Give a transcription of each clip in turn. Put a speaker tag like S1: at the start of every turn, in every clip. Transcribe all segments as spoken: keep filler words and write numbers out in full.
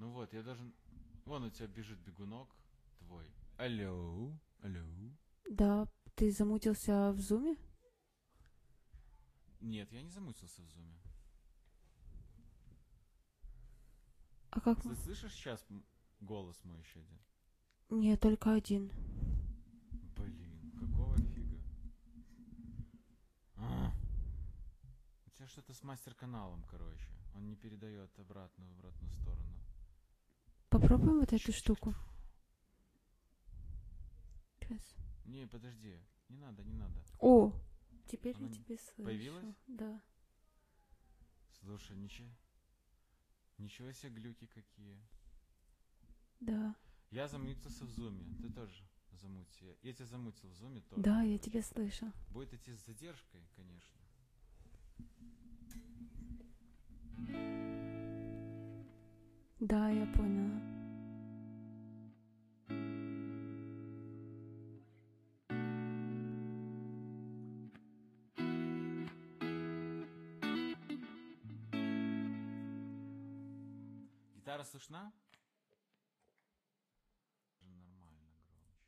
S1: Ну вот, я должен... Вон у тебя бежит бегунок твой. Алло, алло.
S2: Да, ты замутился в зуме?
S1: Нет, я не замутился в зуме.
S2: А как...
S1: Ты слышишь сейчас голос мой еще один?
S2: Нет, только один.
S1: Блин, какого фига? А, у тебя что-то с мастер-каналом, короче. Он не передает обратно в обратную сторону.
S2: Попробуем вот эту штуку. Сейчас.
S1: Не, подожди. Не надо, не надо.
S2: О! Теперь
S1: Она
S2: я тебя слышу.
S1: появилась?
S2: Да.
S1: Слушай, ничего... Ничего себе глюки какие.
S2: Да.
S1: Я замутился в зуме. Ты тоже замути. Я тебя замутил в зуме тоже.
S2: Да,
S1: короче.
S2: я тебя слышу.
S1: Будет идти с задержкой, конечно.
S2: Да, я поняла.
S1: Гитара слышна? Нормально, громче.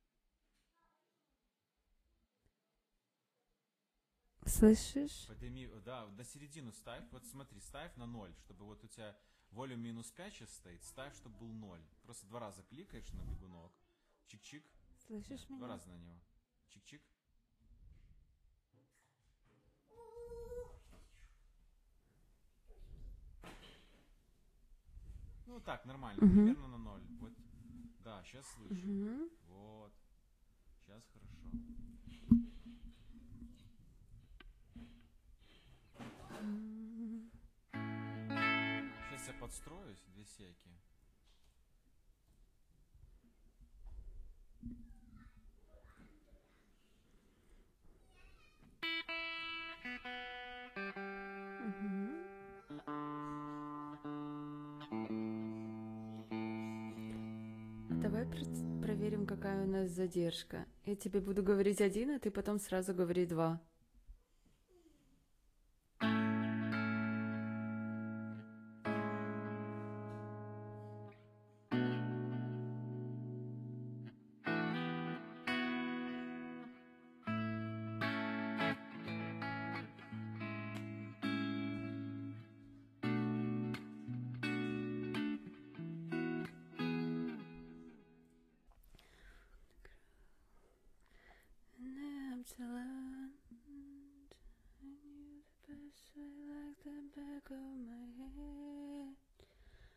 S2: Слышишь?
S1: Подними, да, на середину ставь. Вот смотри, ставь на ноль, чтобы вот у тебя волюм минус пять сейчас стоит. Ставь, чтобы был ноль. Просто два раза кликаешь на бегунок. Чик-чик.
S2: Слышишь
S1: Нет,
S2: меня?
S1: два раза на него. Чик-чик. Ну так, нормально.
S2: Угу.
S1: Примерно на ноль. Вот. Да, сейчас слышу.
S2: Угу.
S1: Вот. Сейчас хорошо. Сейчас я подстроюсь, две сейки.
S2: Давай пр- проверим, какая у нас задержка. Я тебе буду говорить один, а ты потом сразу говори два. And I'm still